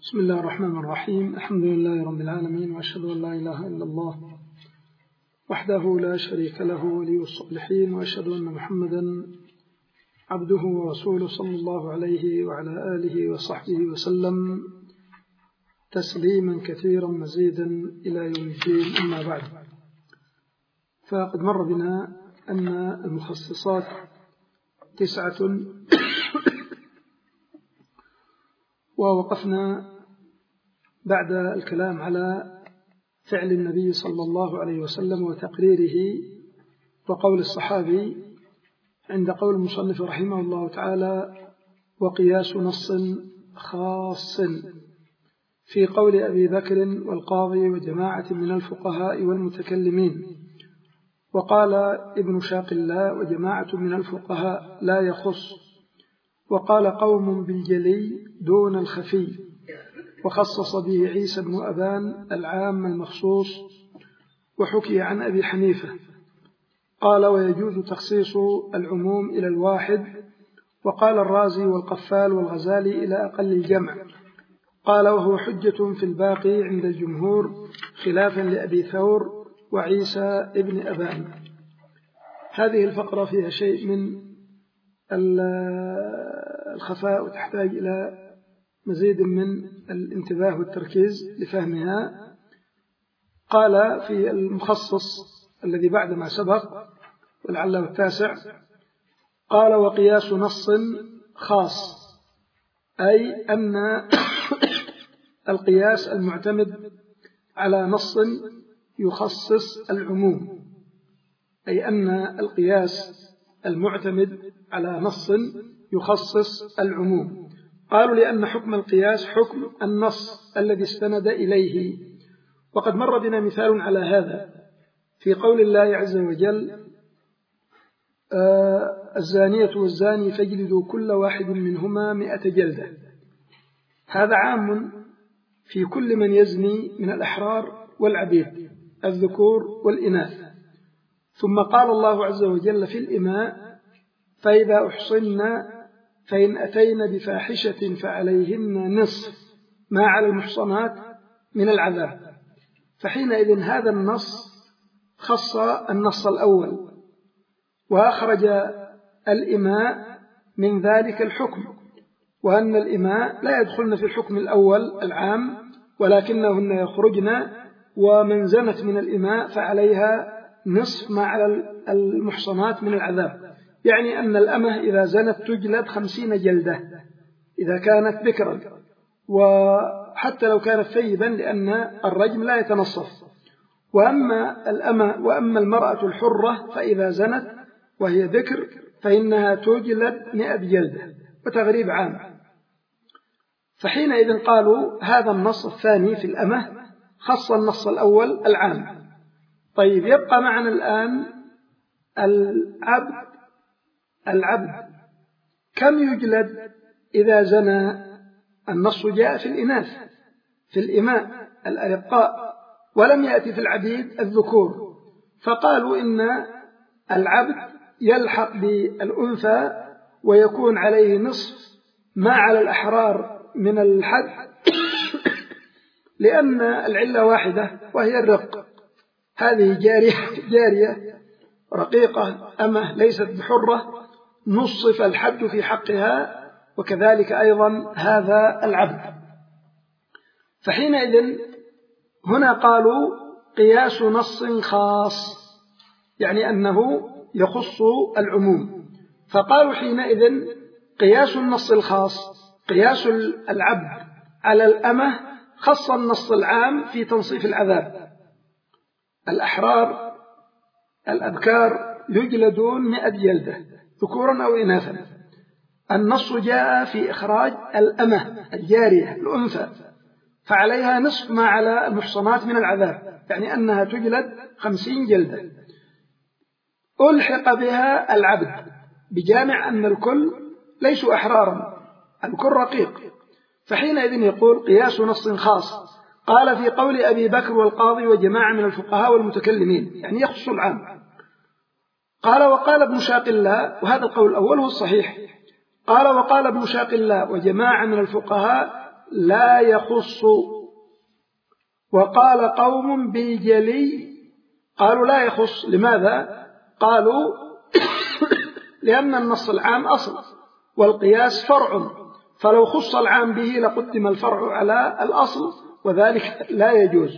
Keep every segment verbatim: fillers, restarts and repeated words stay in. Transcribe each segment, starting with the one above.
بسم الله الرحمن الرحيم. الحمد لله رب العالمين، وأشهد أن لا إله إلا الله وحده لا شريك له ولي الصالحين، وأشهد أن محمدا عبده ورسوله صلى الله عليه وعلى آله وصحبه وسلم تسليما كثيرا مزيدا إلى يوم الدين. أما بعد، فقد مر بنا أن المخصصات تسعة ووقفنا بعد الكلام على فعل النبي صلى الله عليه وسلم وتقريره وقول الصحابي عند قول المصنف رحمه الله تعالى: وقياس نص خاص، في قول أبي بكر والقاضي وجماعة من الفقهاء والمتكلمين. وقال ابن شاق الله: وجماعة من الفقهاء لا يخص. وقال قوم بالجلي دون الخفي، وخصص به عيسى بن أبان العام المخصوص. وحكي عن أبي حنيفة قال: ويجوز تخصيص العموم إلى الواحد. وقال الرازي والقفال والغزالي إلى أقل الجمع. قال: وهو حجة في الباقي عند الجمهور، خلافا لأبي ثور وعيسى ابن أبان. هذه الفقرة فيها شيء من الخفاء، وتحتاج إلى مزيد من الانتباه والتركيز لفهمها. قال في المخصص الذي بعد ما سبق ولعله التاسع: قال: وقياس نص خاص، أي أن القياس المعتمد على نص يخصص العموم، أي أن القياس المعتمد على نص يخصص العموم. قالوا: لأن حكم القياس حكم النص الذي استند إليه. وقد مر بنا مثال على هذا في قول الله عز وجل: آه الزانية والزاني فاجلدوا كل واحد منهما مئة جلدة. هذا عام في كل من يزني من الأحرار والعبيد الذكور والإناث. ثم قال الله عز وجل في الإماء: فإذا أحصن فإن أتين بفاحشة فعليهن نصف ما على المحصنات من العذاب. فحينئذ هذا النص خص النص الأول، وأخرج الإماء من ذلك الحكم، وأن الإماء لا يدخلن في الحكم الأول العام، ولكنهن يخرجن، ومن زنت من الإماء فعليها نصف ما على المحصنات من العذاب. يعني أن الأمة إذا زنت تجلد خمسين جلدة إذا كانت بكرا، وحتى لو كانت ثيبا، لأن الرجم لا يتنصف. وأما الأمة وأما المرأة الحرة فإذا زنت وهي بكر فإنها تجلد مئة جلدة، وتغريب عام. فحينئذ قالوا هذا النص الثاني في الأمة خص النص الأول العام. طيب، يبقى معنا الآن العبد. العبد كم يجلد إذا زنى؟ النص جاء في الإناث في الإماء الأرقاء، ولم يأتي في العبيد الذكور. فقالوا إن العبد يلحق بالأنثى ويكون عليه نصف ما على الأحرار من الحد، لأن العلة واحدة وهي الرق. هذه جارية, جارية رقيقة أمة ليست بحرة، نصف الحد في حقها، وكذلك أيضا هذا العبد. فحينئذ هنا قالوا قياس نص خاص، يعني أنه يخص العموم. فقالوا حينئذ قياس النص الخاص قياس العبد على الأمة خص النص العام في تنصيف العذاب. الأحرار الأبكار يجلدون مئة جلدة ذكورا أو إناثا. النص جاء في إخراج الأمة الجارية الأنثى، فعليها نصف ما على المحصنات من العذاب، يعني أنها تجلد خمسين جلدة. ألحق بها العبد بجامع أن الكل ليسوا أحرارا، الكل رقيق. فحينئذ يقول قياس نص خاص. قال في قول أبي بكر والقاضي وجماعة من الفقهاء والمتكلمين، يعني يخص العام. قال: وقال ابن شاق الله، وهذا القول الأول هو الصحيح. قال: وقال ابن شاق الله وجماعة من الفقهاء لا يخص. وقال قوم بالجلي قالوا لا يخص. لماذا؟ قالوا لأن النص العام أصل والقياس فرع، فلو خص العام به لقدم الفرع على الأصل، وذلك لا يجوز.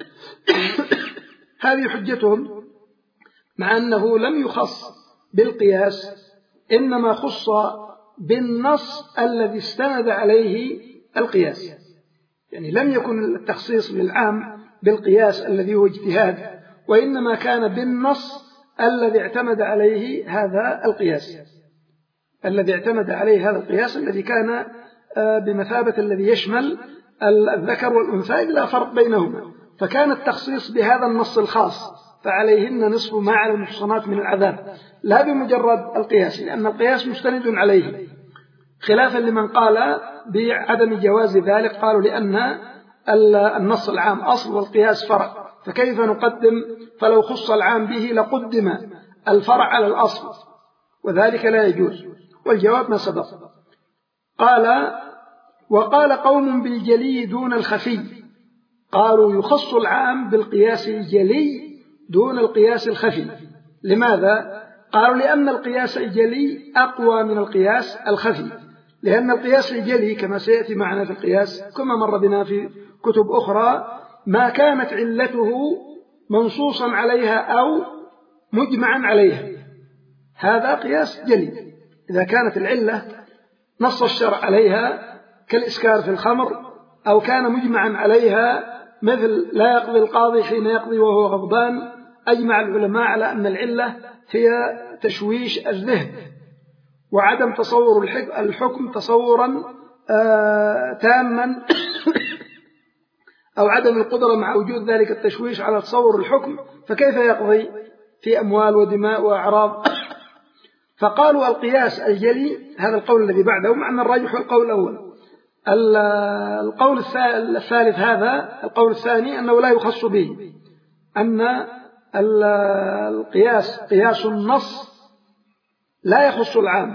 هذه حجتهم، مع أنه لم يخص بالقياس، إنما خص بالنص الذي استند عليه القياس. يعني لم يكن التخصيص للعام بالقياس الذي هو اجتهاد، وإنما كان بالنص الذي اعتمد عليه هذا القياس الذي اعتمد عليه هذا القياس الذي كان بمثابة الذي يشمل الذكر والأنثى لا فرق بينهما، فكان التخصيص بهذا النص الخاص فعليهن نصف ما على المحصنات من العذاب، لا بمجرد القياس، لأن القياس مستند عليه، خلافا لمن قال بعدم جواز ذلك، قالوا لأن النص العام أصل والقياس فرع، فكيف نقدم؟ فلو خص العام به لقدم الفرع على الأصل، وذلك لا يجوز. والجواب ما سبق. قال وقال قوم بالجلي دون الخفي، قالوا يخص العام بالقياس الجلي دون القياس الخفي. لماذا؟ قالوا لأن القياس الجلي أقوى من القياس الخفي، لأن القياس الجلي كما سيأتي معنا في القياس كما مر بنا في كتب أخرى ما كانت علته منصوصا عليها أو مجمعا عليها، هذا قياس جلي. إذا كانت العلة نص الشرع عليها كالإسكار في الخمر، أو كان مجمعا عليها مثل لا يقضي القاضي حين يقضي وهو غضبان، أجمع العلماء على أن العلة هي تشويش الذهن وعدم تصور الحكم تصورا آه تاما أو عدم القدرة مع وجود ذلك التشويش على تصور الحكم، فكيف يقضي في أموال ودماء وأعراض؟ فقالوا القياس الجلي، هذا القول الذي بعده، مع أن الراجح القول الأول. القول الثالث هذا القول الثاني أنه لا يخص به، أن القياس قياس النص لا يخص العام.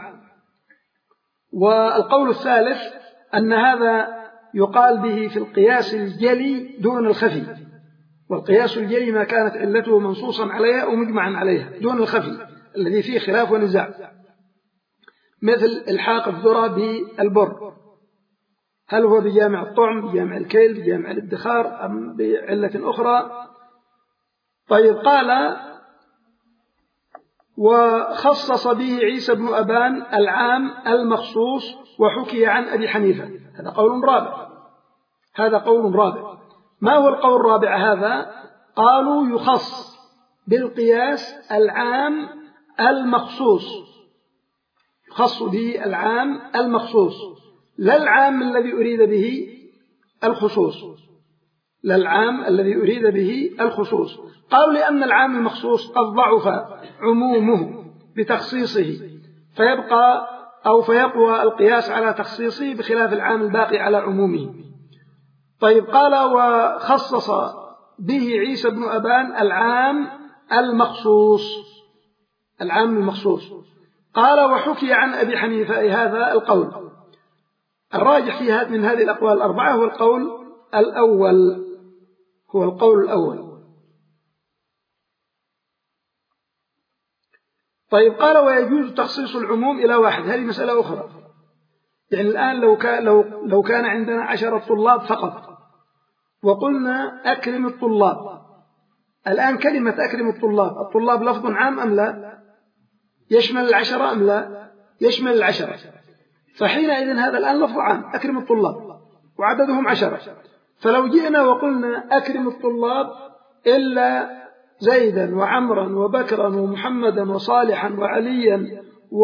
والقول الثالث أن هذا يقال به في القياس الجلي دون الخفي، والقياس الجلي ما كانت علته منصوصا عليها أو مجمعا عليها، دون الخفي الذي فيه خلاف ونزاع، مثل الحاق الذرة بالبر، هل هو بجامع الطعم بجامع الكيل بجامع الادخار أم بعلة أخرى؟ طيب قال وخصص به عيسى بن أبان العام المخصوص وحكي عن أبي حنيفة، هذا قول رابع هذا قول رابع ما هو القول الرابع هذا؟ قالوا يخص بالقياس العام المخصوص، يخص به العام المخصوص، لا العام الذي أريد به الخصوص لا العام الذي أريد به الخصوص. قالوا لأن العام المخصوص قد ضعف عمومه بتخصيصه، فيبقى أو فيقوى القياس على تخصيصه بخلاف العام الباقي على عمومه. طيب قال وخصص به عيسى بن أبان العام المخصوص العام المخصوص قال وحكي عن أبي حنيفة هذا القول. الراجح فيها من هذه الأقوال الأربعة هو القول الأول هو القول الأول. طيب قال ويجوز تخصيص العموم إلى واحد، هذه مسألة أخرى. يعني الآن لو كان, لو, لو كان عندنا عشرة طلاب فقط وقلنا أكرم الطلاب، الآن كلمة أكرم الطلاب، الطلاب لفظ عام أم لا؟ يشمل العشرة أم لا؟ يشمل العشرة، فحينئذ هذا الآن لفظ عام أكرم الطلاب وعددهم عشرة. فلو جئنا وقلنا أكرم الطلاب إلا زيدا وعمرا وبكرا ومحمدا وصالحا وعليا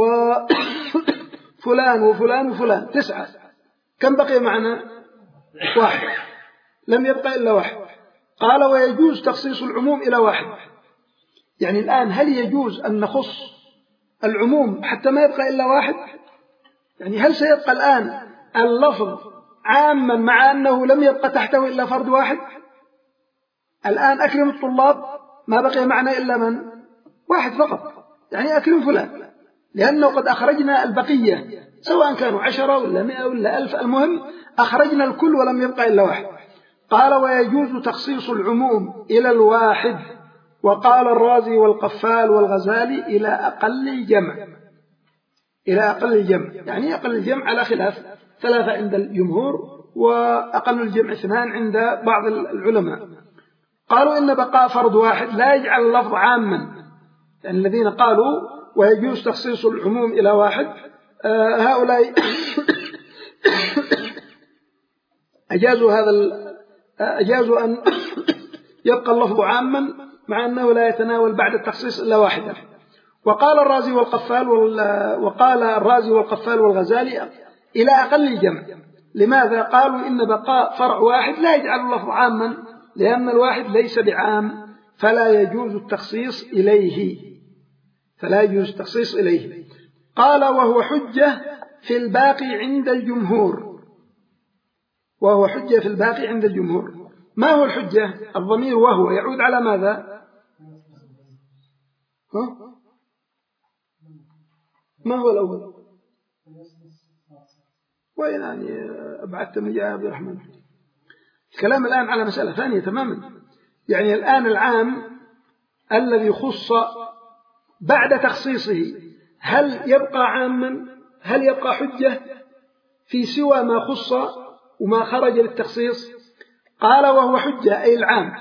وفلان وفلان وفلان، تسعة، كم بقي معنا؟ واحد، لم يبقى إلا واحد. قال ويجوز تخصيص العموم إلى واحد. يعني الآن هل يجوز أن نخص العموم حتى ما يبقى إلا واحد؟ يعني هل سيبقى الآن اللفظ عاما مع أنه لم يبقى تحته إلا فرد واحد؟ الآن أكرم الطلاب ما بقي معنا إلا من؟ واحد فقط، يعني أكرم فلان، لأنه قد أخرجنا البقية سواء كانوا عشرة ولا مئة ولا ألف، المهم أخرجنا الكل ولم يبقى إلا واحد. قال ويجوز تخصيص العموم إلى الواحد. وقال الرازي والقفال والغزالي إلى أقل الجمع، إلى أقل الجمع، يعني أقل الجمع على خلاف، ثلاثة عند الجمهور وأقل الجمع اثنان عند بعض العلماء. قالوا إن بقاء فرد واحد لا يجعل اللفظ عاما، يعني الذين قالوا ويجوز تخصيص العموم إلى واحد آه هؤلاء أجازوا هذا أجازوا أن يبقى اللفظ عاما مع أنه لا يتناول بعد التخصيص إلا واحدا. وقال الرازي والقفال وقال الرازي والقفال والغزالي إلى أقل الجمع. لماذا؟ قالوا إن بقاء فرع واحد لا يجعل اللفظ عاما، لأن الواحد ليس بعام فلا يجوز التخصيص إليه، فلا يجوز التخصيص إليه. قال وهو حجة في الباقي عند الجمهور، وهو حجة في الباقي عند الجمهور. ما هو الحجة؟ الضمير وهو يعود على ماذا؟ ها؟ ما هو الأول؟ وين يعني أبعدت من يا عبد الرحمن؟ الكلام الآن على مسألة ثانية تماما. يعني الآن العام الذي خص بعد تخصيصه هل يبقى عاما؟ هل يبقى حجة في سوى ما خص وما خرج للتخصيص؟ قال وهو حجة أي العام،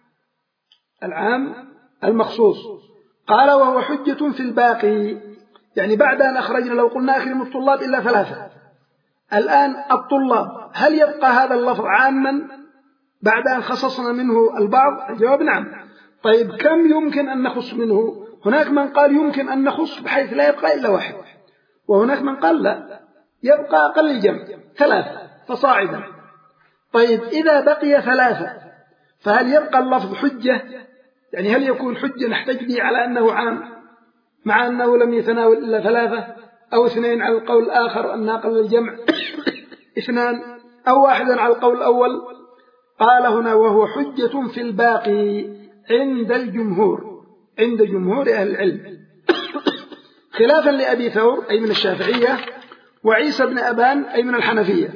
العام المخصوص. قال وهو حجة في الباقي، يعني بعد أن أخرجنا لو قلنا أكرم الطلاب إلا ثلاثة، الآن الطلاب هل يبقى هذا اللفظ عاما بعد أن خصصنا منه البعض؟ الجواب نعم. طيب كم يمكن أن نخص منه؟ هناك من قال يمكن أن نخص بحيث لا يبقى إلا واحد، وهناك من قال لا، يبقى أقل الجمع ثلاثة فصاعدا. طيب إذا بقي ثلاثة فهل يبقى اللفظ حجة؟ يعني هل يكون حجة نحتج به على أنه عام مع أنه لم يتناول إلا ثلاثة، أو اثنين على القول الآخر أن أقل الجمع اثنان، أو واحدا على القول الأول؟ قال هنا وهو حجة في الباقي عند الجمهور، عند جمهور أهل العلم، خلافا لأبي ثور أي من الشافعية، وعيسى بن أبان أي من الحنفية.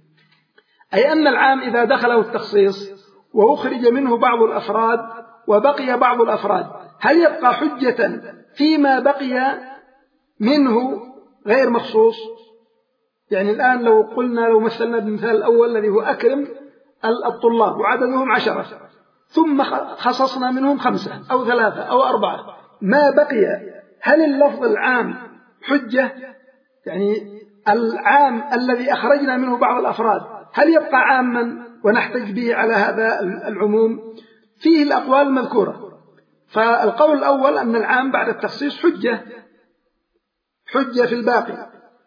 أي أن العام إذا دخله التخصيص وأخرج منه بعض الأفراد وبقي بعض الأفراد هل يبقى حجة فيما بقي منه غير مخصوص؟ يعني الآن لو قلنا لو مثلنا بالمثال الأول الذي هو أكرم الطلاب وعددهم عشرة، ثم خصصنا منهم خمسة أو ثلاثة أو أربعة، ما بقي هل اللفظ العام حجة؟ يعني العام الذي أخرجنا منه بعض الأفراد هل يبقى عاما ونحتج به على هذا العموم؟ فيه الأقوال المذكورة. فالقول الأول أن العام بعد التخصيص حجة، حجة في الباقي،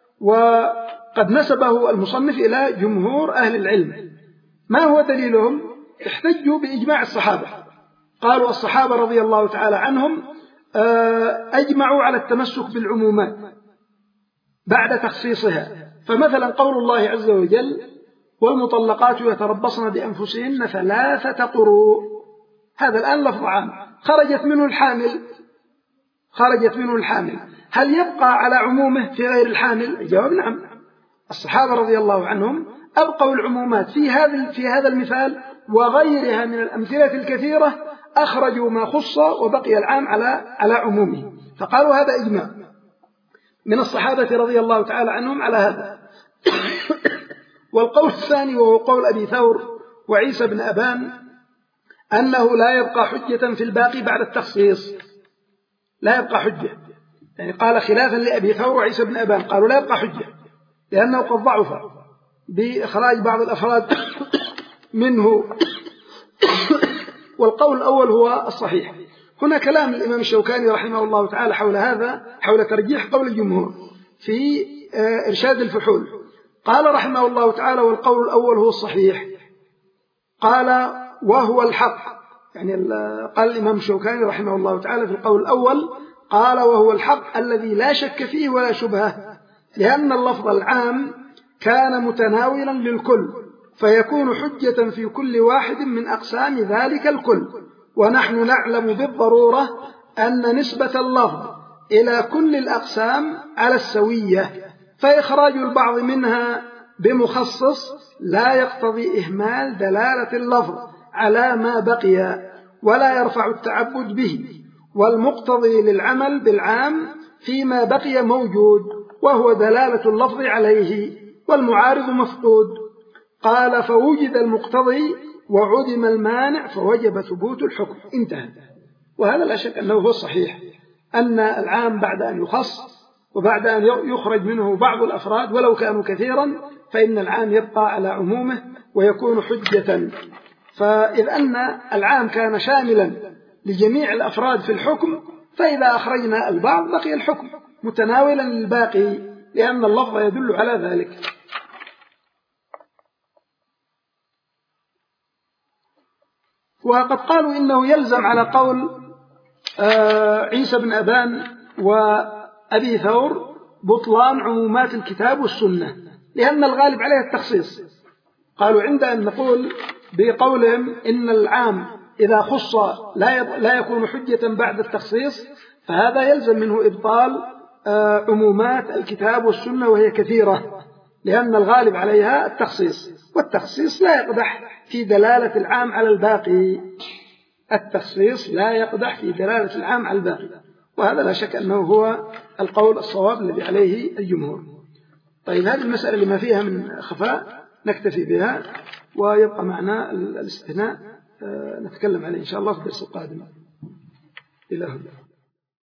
وقد نسبه المصنف إلى جمهور أهل العلم. ما هو دليلهم؟ احتجوا بإجماع الصحابة، قالوا الصحابة رضي الله تعالى عنهم أجمعوا على التمسك بالعمومات بعد تخصيصها. فمثلا قول الله عز وجل والمطلقات يتربصن بأنفسهن ثلاثة قروء، هذا الآن لفظ عام خرجت منه الحامل، خرجت منه الحامل، هل يبقى على عمومه في غير الحامل؟ الجواب نعم. الصحابة رضي الله عنهم أبقوا العمومات في هذا في هذا المثال وغيرها من الأمثلة الكثيرة، أخرجوا ما خص وبقي العام على على عمومه، فقالوا هذا إجماع من الصحابة رضي الله تعالى عنهم على هذا. والقول الثاني وهو قول أبي ثور وعيسى بن أبان أنه لا يبقى حجة في الباقي بعد التخصيص، لا يبقى حجة، يعني قال خلافا لأبي ثور وعيسى بن أبان، قالوا لا يبقى حجة لأنه قد ضعف بإخراج بعض الأفراد منه. والقول الأول هو الصحيح. هنا كلام الإمام الشوكاني رحمه الله تعالى حول هذا، حول ترجيح قول الجمهور في إرشاد الفحول. قال رحمه الله تعالى والقول الأول هو الصحيح. قال وهو الحق، يعني قال الإمام الشوكاني رحمه الله تعالى في القول الأول قال وهو الحق الذي لا شك فيه ولا شبهة، لأن اللفظ العام كان متناولا للكل فيكون حجة في كل واحد من أقسام ذلك الكل. ونحن نعلم بالضرورة أن نسبة اللفظ إلى كل الأقسام على السوية، فإخراج البعض منها بمخصص لا يقتضي إهمال دلالة اللفظ على ما بقي ولا يرفع التعبد به، والمقتضي للعمل بالعام فيما بقي موجود وهو دلالة اللفظ عليه، والمعارض مفقود. قال فوجد المقتضي وعدم المانع فوجب ثبوت الحكم. انتهى. وهذا لا شك أنه هو الصحيح، أن العام بعد أن يخص وبعد أن يخرج منه بعض الأفراد ولو كانوا كثيرا فإن العام يبقى على عمومه ويكون حجة. فإذ أن العام كان شاملا لجميع الأفراد في الحكم، فإذا أخرجنا البعض بقي الحكم متناولا للباقي، لأن اللفظ يدل على ذلك. وقد قالوا إنه يلزم على قول عيسى بن أبان وأبي ثور بطلان عمومات الكتاب والسنة، لأن الغالب عليه التخصيص. قالوا عند أن نقول بقولهم إن العام إذا خص لا يكون حجة بعد التخصيص، فهذا يلزم منه إبطال عمومات الكتاب والسنة وهي كثيرة، لأن الغالب عليها التخصيص، والتخصيص لا يقدح في دلالة العام على الباقي. التخصيص لا يقدح في دلالة العام على الباقي، وهذا لا شك أنه هو القول الصواب الذي عليه الجمهور. طيب هذه المسألة لما فيها من خفاء نكتفي بها، ويبقى معنا الاستثناء نتكلم عليه إن شاء الله في الدرس القادم. إلى هنا.